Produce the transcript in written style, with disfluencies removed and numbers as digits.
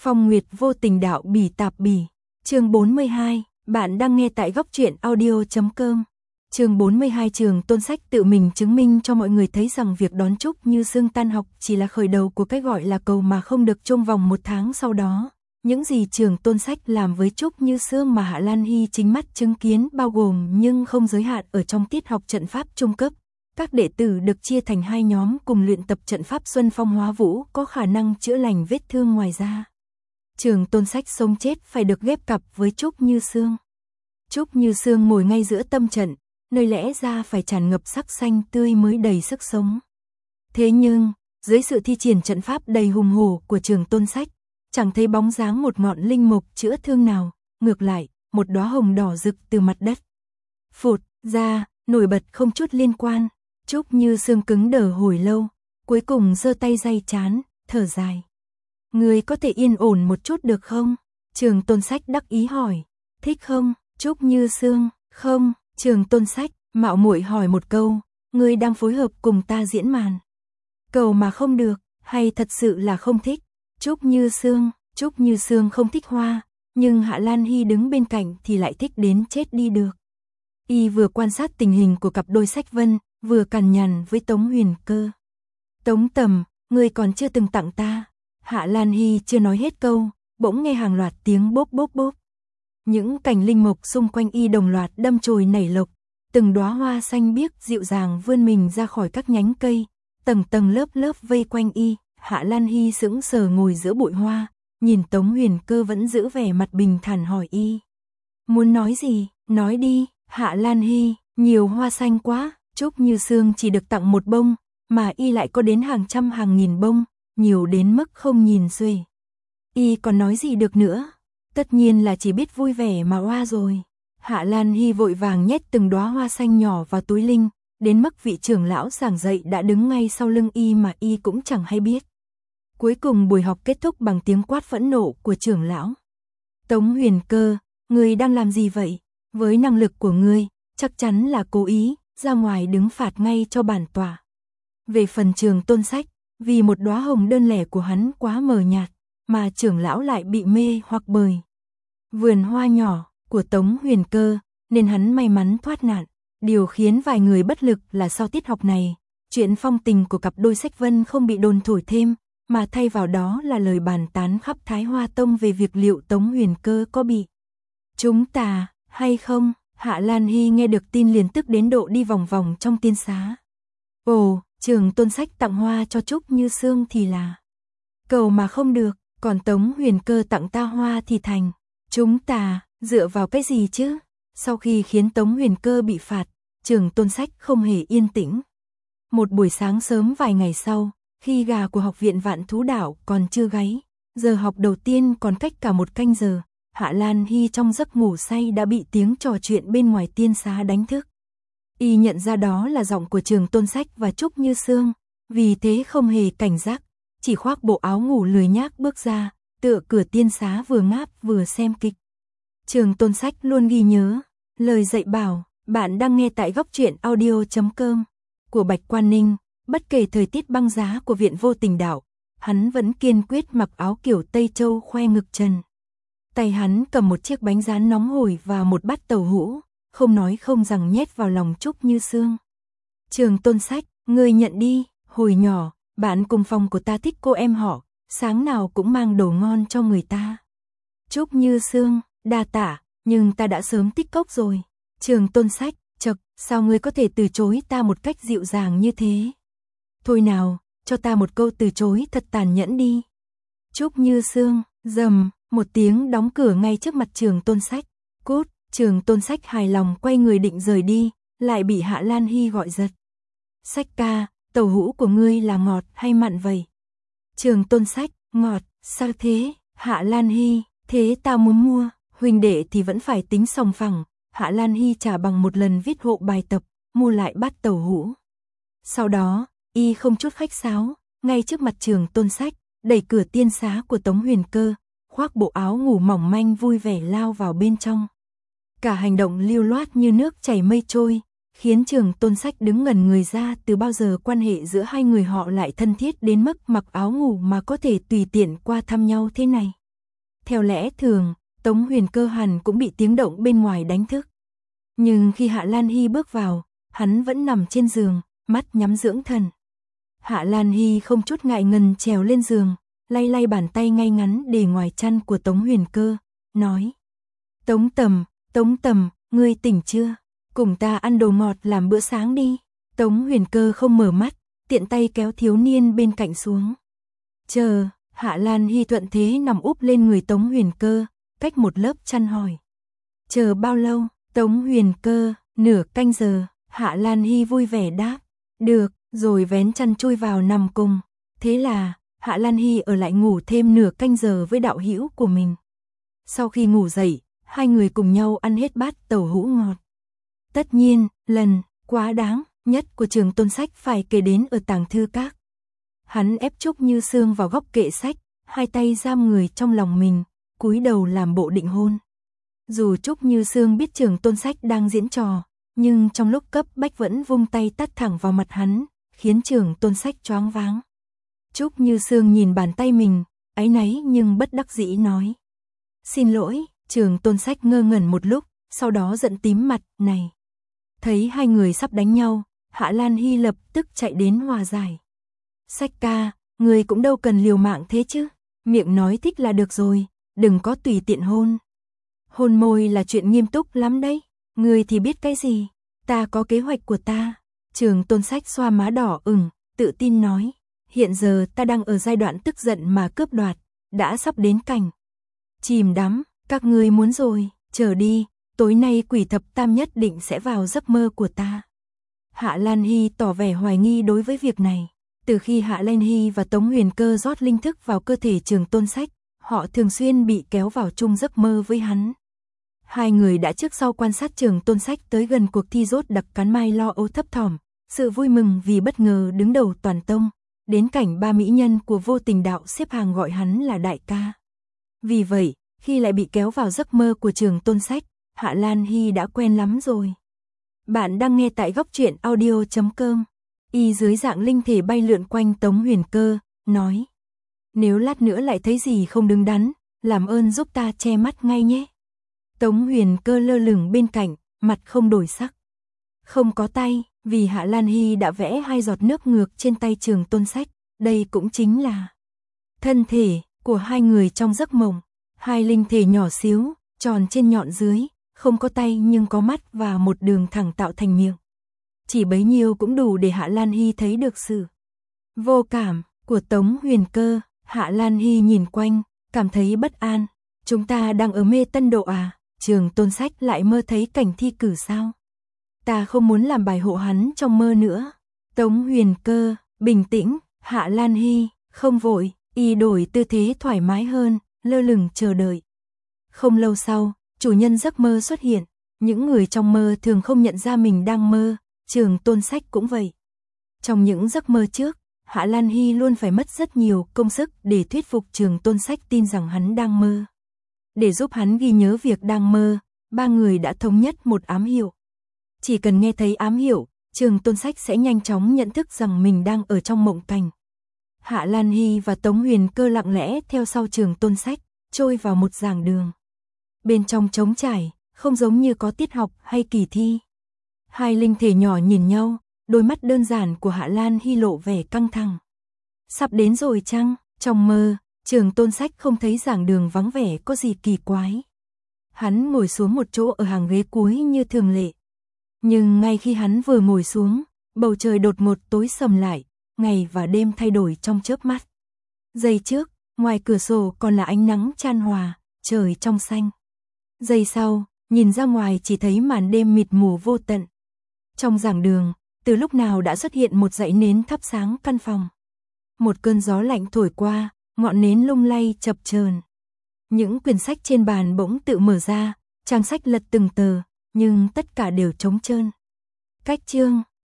Phong Nguyệt vô tình đạo bỉ tạp bỉ. Chương 42, bạn đang nghe tại góc truyện audio.com. Chương 42 Trường Tôn Sách tự mình chứng minh cho mọi người thấy rằng việc đón Trúc Như Sương tan học chỉ là khởi đầu của cái gọi là cầu mà không được trong vòng 1 tháng sau đó. Những gì Trường Tôn Sách làm với Trúc Như Sương mà Hạ Lan Hy chính mắt chứng kiến bao gồm nhưng không giới hạn ở trong tiết học trận pháp trung cấp. Các đệ tử được chia thành 2 nhóm cùng luyện tập trận pháp Xuân Phong Hóa Vũ có khả năng chữa lành vết thương ngoài da. Trường Tôn Sách sống chết phải được ghép cặp với Trúc Như Sương. Trúc Như Sương ngồi ngay giữa tâm trận, nơi lẽ ra phải tràn ngập sắc xanh tươi mới đầy sức sống. Thế nhưng, dưới sự thi triển trận pháp đầy hùng hổ của Trường Tôn Sách, chẳng thấy bóng dáng một ngọn linh mục chữa thương nào, ngược lại, một đóa hồng đỏ rực từ mặt đất phụt ra, nổi bật không chút liên quan. Trúc Như Sương cứng đờ hồi lâu, cuối cùng giơ tay day trán, thở dài. Người có thể yên ổn một chút được không? Trường Tôn Sách đắc ý hỏi. Thích không? Trúc Như Sương, không. Trường Tôn Sách, mạo muội hỏi một câu, ngươi đang phối hợp cùng ta diễn màn. Cầu mà không được, hay thật sự là không thích? Trúc Như Sương không thích hoa, nhưng Hạ Lan Hy đứng bên cạnh thì lại thích đến chết đi được. Y vừa quan sát tình hình của cặp đôi Sách Vân, vừa cằn nhằn với Tống Huyền Cơ. Tống Tầm, ngươi còn chưa từng tặng ta. Hạ Lan Hy chưa nói hết câu, bỗng nghe hàng loạt tiếng bốp bốp bốp. Những cành linh mục xung quanh y đồng loạt đâm chồi nảy lộc, từng đóa hoa xanh biếc dịu dàng vươn mình ra khỏi các nhánh cây, tầng tầng lớp lớp vây quanh y. Hạ Lan Hy sững sờ ngồi giữa bụi hoa, nhìn Tống Huyền Cơ vẫn giữ vẻ mặt bình thản hỏi y. Muốn nói gì, nói đi. Hạ Lan Hy, nhiều hoa xanh quá. Trúc Như Sương chỉ được tặng 1 bông, mà y lại có đến hàng trăm hàng nghìn bông, nhiều đến mức không nhìn xuể. Y còn nói gì được nữa, tất nhiên là chỉ biết vui vẻ mà oa rồi. Hạ Lan Hy vội vàng nhét từng đóa hoa xanh nhỏ vào túi linh, đến mức vị trưởng lão giảng dạy đã đứng ngay sau lưng y mà y cũng chẳng hay biết. Cuối cùng buổi học kết thúc bằng tiếng quát phẫn nộ của trưởng lão. Tống Huyền Cơ, ngươi đang làm gì vậy? Với năng lực của ngươi, chắc chắn là cố ý, ra ngoài đứng phạt ngay cho bản tòa. Về phần Trường Tôn Sách, vì một đóa hồng đơn lẻ của hắn quá mờ nhạt, mà trưởng lão lại bị mê hoặc bởi vườn hoa nhỏ của Tống Huyền Cơ, nên hắn may mắn thoát nạn. Điều khiến vài người bất lực là sau tiết học này, chuyện phong tình của cặp đôi Sách Vân không bị đồn thổi thêm, mà thay vào đó là lời bàn tán khắp Thái Hoa Tông về việc liệu Tống Huyền Cơ có bị chúng tà hay không. Hạ Lan Hy nghe được tin liền tức đến độ đi vòng vòng trong tiên xá. Ồ, Trường Tôn Sách tặng hoa cho Trúc Như Sương thì là cầu mà không được, còn Tống Huyền Cơ tặng ta hoa thì thành chúng tà, dựa vào cái gì chứ? Sau khi khiến Tống Huyền Cơ bị phạt, Trường Tôn Sách không hề yên tĩnh. Một buổi sáng sớm vài ngày sau, khi gà của học viện Vạn Thú Đảo còn chưa gáy, giờ học đầu tiên còn cách cả 1 canh giờ, Hạ Lan Hy trong giấc ngủ say đã bị tiếng trò chuyện bên ngoài tiên xá đánh thức. Y nhận ra đó là giọng của Trường Tôn Sách và Trúc Như Sương, vì thế không hề cảnh giác, chỉ khoác bộ áo ngủ lười nhác bước ra, tựa cửa tiên xá vừa ngáp vừa xem kịch. Trường Tôn Sách luôn ghi nhớ lời dạy bảo, bạn đang nghe tại góc truyện audio.com của Bạch Quan Ninh. Bất kể thời tiết băng giá của viện Vô Tình Đạo, hắn vẫn kiên quyết mặc áo kiểu Tây Châu khoe ngực trần. Tay hắn cầm một chiếc bánh rán nóng hổi và một bát tàu hũ, không nói không rằng nhét vào lòng Trúc Như Sương. Trường Tôn Sách, ngươi nhận đi, hồi nhỏ, bạn cùng phòng của ta thích cô em họ, sáng nào cũng mang đồ ngon cho người ta. Trúc Như Sương, đa tạ, nhưng ta đã sớm tích cốc rồi. Trường Tôn Sách, chậc, sao ngươi có thể từ chối ta một cách dịu dàng như thế? Thôi nào, cho ta một câu từ chối thật tàn nhẫn đi. Trúc Như Sương, rầm, một tiếng đóng cửa ngay trước mặt Trường Tôn Sách. Cút. Trường Tôn Sách hài lòng quay người định rời đi, lại bị Hạ Lan Hy gọi giật. Sách ca, tàu hũ của ngươi là ngọt hay mặn vậy? Trường Tôn Sách, ngọt. Sao thế? Hạ Lan Hy, thế tao muốn mua. Huynh đệ thì vẫn phải tính sòng phẳng. Hạ Lan Hy trả bằng một lần viết hộ bài tập, mua lại bát tàu hũ. Sau đó, y không chút khách sáo, ngay trước mặt Trường Tôn Sách, đẩy cửa tiên xá của Tống Huyền Cơ, khoác bộ áo ngủ mỏng manh vui vẻ lao vào bên trong. Cả hành động lưu loát như nước chảy mây trôi, khiến Trường Tôn Sách đứng ngẩn người ra. Từ bao giờ quan hệ giữa 2 người họ lại thân thiết đến mức mặc áo ngủ mà có thể tùy tiện qua thăm nhau thế này. Theo lẽ thường, Tống Huyền Cơ hẳn cũng bị tiếng động bên ngoài đánh thức. Nhưng khi Hạ Lan Hy bước vào, hắn vẫn nằm trên giường, mắt nhắm dưỡng thần. Hạ Lan Hy không chút ngại ngần trèo lên giường, lay lay bàn tay ngay ngắn để ngoài chăn của Tống Huyền Cơ, nói: Tống Tầm, ngươi tỉnh chưa? Cùng ta ăn đồ ngọt làm bữa sáng đi. Tống Huyền Cơ không mở mắt, tiện tay kéo thiếu niên bên cạnh xuống. Chờ, Hạ Lan Hy thuận thế nằm úp lên người Tống Huyền Cơ, cách một lớp chăn hỏi. Chờ bao lâu? Tống Huyền Cơ, nửa canh giờ. Hạ Lan Hy vui vẻ đáp. Được, rồi vén chăn chui vào nằm cùng. Thế là, Hạ Lan Hy ở lại ngủ thêm nửa canh giờ với đạo hữu của mình. Sau khi ngủ dậy, hai người cùng nhau ăn hết bát tàu hũ ngọt. Tất nhiên, lần quá đáng nhất của Trường Tôn Sách phải kể đến ở tàng thư các. Hắn ép Trúc Như Sương vào góc kệ sách, hai tay giam người trong lòng mình, cúi đầu làm bộ định hôn. Dù Trúc Như Sương biết Trường Tôn Sách đang diễn trò, nhưng trong lúc cấp bách vẫn vung tay tát thẳng vào mặt hắn, khiến Trường Tôn Sách choáng váng. Trúc Như Sương nhìn bàn tay mình, áy náy nhưng bất đắc dĩ nói: Xin lỗi. Trường Tôn Sách ngơ ngẩn một lúc, sau đó giận tím mặt, này. Thấy hai người sắp đánh nhau, Hạ Lan Hy lập tức chạy đến hòa giải. Sách ca, người cũng đâu cần liều mạng thế chứ, miệng nói thích là được rồi, đừng có tùy tiện hôn. Hôn môi là chuyện nghiêm túc lắm đấy, người thì biết cái gì, ta có kế hoạch của ta. Trường Tôn Sách xoa má đỏ ửng, tự tin nói, hiện giờ ta đang ở giai đoạn tức giận mà cướp đoạt, đã sắp đến cảnh chìm đắm, các ngươi muốn rồi, chờ đi, tối nay quỷ thập tam nhất định sẽ vào giấc mơ của ta. Hạ Lan Hy tỏ vẻ hoài nghi đối với việc này. Từ khi Hạ Lan Hy và Tống Huyền Cơ rót linh thức vào cơ thể Trường Tôn Sách, họ thường xuyên bị kéo vào chung giấc mơ với hắn. Hai người đã trước sau quan sát Trường Tôn Sách tới gần cuộc thi rốt đặc cắn mai lo âu thấp thỏm, sự vui mừng vì bất ngờ đứng đầu toàn tông, đến cảnh ba mỹ nhân của Vô Tình Đạo xếp hàng gọi hắn là đại ca. Vì vậy, khi lại bị kéo vào giấc mơ của Trường Tôn Sách, Hạ Lan Hy đã quen lắm rồi. Bạn đang nghe tại góc truyện audio.com. Y dưới dạng linh thể bay lượn quanh Tống Huyền Cơ, nói: Nếu lát nữa lại thấy gì không đứng đắn, làm ơn giúp ta che mắt ngay nhé. Tống Huyền Cơ lơ lửng bên cạnh, mặt không đổi sắc. Không có tay, vì Hạ Lan Hy đã vẽ hai giọt nước ngược trên tay Trường Tôn Sách, đây cũng chính là thân thể của hai người trong giấc mộng. Hai linh thể nhỏ xíu, tròn trên nhọn dưới, không có tay nhưng có mắt và một đường thẳng tạo thành miệng. Chỉ bấy nhiêu cũng đủ để Hạ Lan Hy thấy được sự vô cảm của Tống Huyền Cơ. Hạ Lan Hy nhìn quanh, cảm thấy bất an. Chúng ta đang ở mê tân độ à? Trường Tôn Sách lại mơ thấy cảnh thi cử sao? Ta không muốn làm bài hộ hắn trong mơ nữa. Tống Huyền Cơ, bình tĩnh. Hạ Lan Hy, không vội. Y đổi tư thế thoải mái hơn, lơ lửng chờ đợi. Không lâu sau, chủ nhân giấc mơ xuất hiện. Những người trong mơ thường không nhận ra mình đang mơ, Trường Tôn Sách cũng vậy. Trong những giấc mơ trước, Hạ Lan Hy luôn phải mất rất nhiều công sức để thuyết phục Trường Tôn Sách tin rằng hắn đang mơ. Để giúp hắn ghi nhớ việc đang mơ, ba người đã thống nhất một ám hiệu. Chỉ cần nghe thấy ám hiệu, Trường Tôn Sách sẽ nhanh chóng nhận thức rằng mình đang ở trong mộng cảnh. Hạ Lan Hy và Tống Huyền Cơ lặng lẽ theo sau Trường Tôn Sách, trôi vào một giảng đường. Bên trong trống trải, không giống như có tiết học hay kỳ thi. Hai linh thể nhỏ nhìn nhau, đôi mắt đơn giản của Hạ Lan Hy lộ vẻ căng thẳng. Sắp đến rồi chăng? Trong mơ, Trường Tôn Sách không thấy giảng đường vắng vẻ có gì kỳ quái. Hắn ngồi xuống một chỗ ở hàng ghế cuối như thường lệ. Nhưng ngay khi hắn vừa ngồi xuống, bầu trời đột ngột tối sầm lại, ngày và đêm thay đổi trong chớp mắt. Giây trước, ngoài cửa sổ còn là ánh nắng chan hòa, trời trong xanh. Giây sau, nhìn ra ngoài chỉ thấy màn đêm mịt mù vô tận. Trong giảng đường, từ lúc nào đã xuất hiện một dãy nến thắp sáng căn phòng. Một cơn gió lạnh thổi qua, ngọn nến lung lay chập chờn. Những quyển sách trên bàn bỗng tự mở ra, trang sách lật từng tờ, nhưng tất cả đều trống trơn. Cách chương